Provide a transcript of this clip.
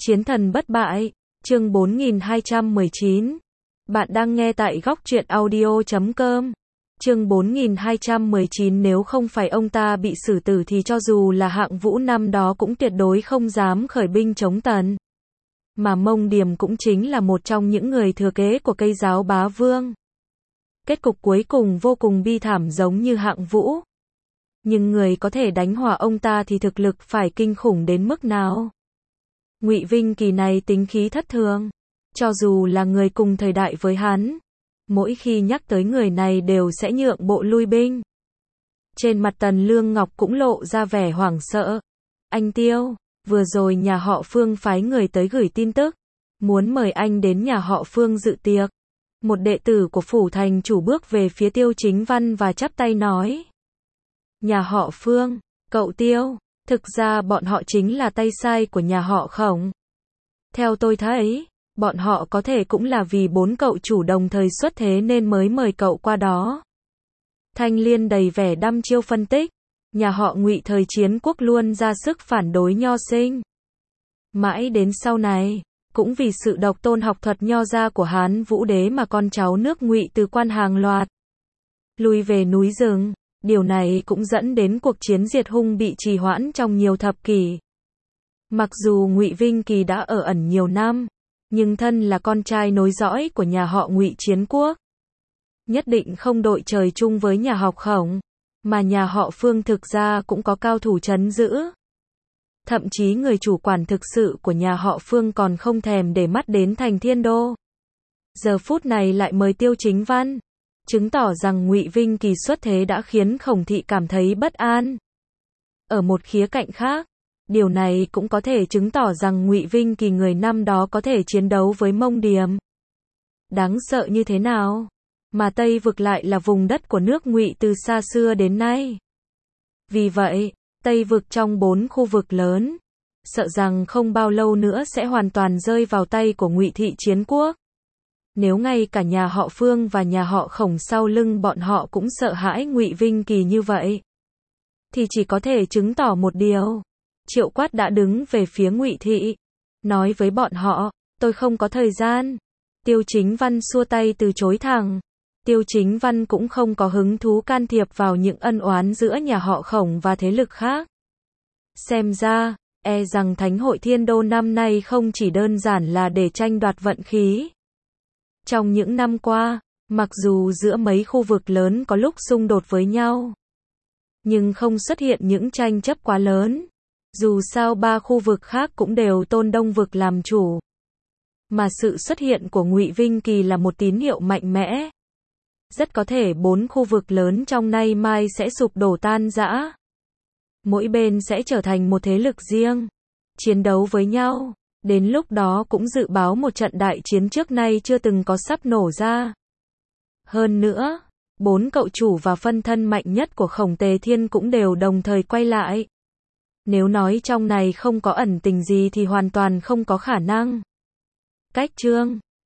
Chiến thần bất bại, chương 4219. Bạn đang nghe tại góc truyện audio.com. Chương 4219. Nếu không phải ông ta bị xử tử thì cho dù là Hạng Vũ năm đó cũng tuyệt đối không dám khởi binh chống Tần. Mà Mông Điềm cũng chính là một trong những người thừa kế của cây giáo bá vương. Kết cục cuối cùng vô cùng bi thảm giống như Hạng Vũ. Nhưng người có thể đánh hòa ông ta thì thực lực phải kinh khủng đến mức nào? Ngụy Vinh Kỳ này tính khí thất thường, cho dù là người cùng thời đại với hắn, mỗi khi nhắc tới người này đều sẽ nhượng bộ lui binh. Trên mặt Tần Lương Ngọc cũng lộ ra vẻ hoảng sợ. Anh Tiêu, vừa rồi nhà họ Phương phái người tới gửi tin tức, muốn mời anh đến nhà họ Phương dự tiệc. Một đệ tử của phủ thành chủ bước về phía Tiêu Chính Văn và chắp tay nói. Nhà họ Phương, cậu Tiêu, thực ra bọn họ chính là tay sai của nhà họ Khổng. Theo tôi thấy, bọn họ có thể cũng là vì bốn cậu chủ đồng thời xuất thế nên mới mời cậu qua đó. Thanh Liên đầy vẻ đăm chiêu phân tích, nhà họ Ngụy thời chiến quốc luôn ra sức phản đối nho sinh. Mãi đến sau này, cũng vì sự độc tôn học thuật nho gia của Hán Vũ Đế mà con cháu nước Ngụy từ quan hàng loạt lui về núi rừng. Điều này cũng dẫn đến cuộc chiến diệt hung bị trì hoãn trong nhiều thập kỷ. Mặc dù Ngụy Vinh Kỳ đã ở ẩn nhiều năm, nhưng thân là con trai nối dõi của nhà họ Ngụy chiến quốc, nhất định không đội trời chung với nhà họ Khổng, mà nhà họ Phương thực ra cũng có cao thủ trấn giữ. Thậm chí người chủ quản thực sự của nhà họ Phương còn không thèm để mắt đến thành Thiên Đô. Giờ phút này lại mời Tiêu Chính Văn, chứng tỏ rằng Ngụy Vinh Kỳ xuất thế đã khiến Khổng thị cảm thấy bất an. Ở một khía cạnh khác, điều này cũng có thể chứng tỏ rằng Ngụy Vinh Kỳ người năm đó có thể chiến đấu với Mông Điềm. Đáng sợ như thế nào? Mà Tây Vực lại là vùng đất của nước Ngụy từ xa xưa đến nay. Vì vậy, Tây Vực trong 4 khu vực lớn, sợ rằng không bao lâu nữa sẽ hoàn toàn rơi vào tay của Ngụy thị chiến quốc. Nếu ngay cả nhà họ Phương và nhà họ Khổng sau lưng bọn họ cũng sợ hãi Ngụy Vinh Kỳ như vậy, thì chỉ có thể chứng tỏ một điều. Triệu Quát đã đứng về phía Ngụy thị, nói với bọn họ, tôi không có thời gian. Tiêu Chính Văn xua tay từ chối thẳng. Tiêu Chính Văn cũng không có hứng thú can thiệp vào những ân oán giữa nhà họ Khổng và thế lực khác. Xem ra, rằng Thánh hội Thiên Đô năm nay không chỉ đơn giản là để tranh đoạt vận khí. Trong những năm qua, mặc dù giữa mấy khu vực lớn có lúc xung đột với nhau, nhưng không xuất hiện những tranh chấp quá lớn. Dù sao 3 khu vực khác cũng đều tôn Đông vực làm chủ. Mà sự xuất hiện của Ngụy Vinh Kỳ là một tín hiệu mạnh mẽ. Rất có thể 4 khu vực lớn trong nay mai sẽ sụp đổ tan rã. Mỗi bên sẽ trở thành một thế lực riêng, chiến đấu với nhau. Đến lúc đó cũng dự báo một trận đại chiến trước nay chưa từng có sắp nổ ra. Hơn nữa, 4 cậu chủ và phân thân mạnh nhất của Khổng Tề Thiên cũng đều đồng thời quay lại. Nếu nói trong này không có ẩn tình gì thì hoàn toàn không có khả năng. Cách chương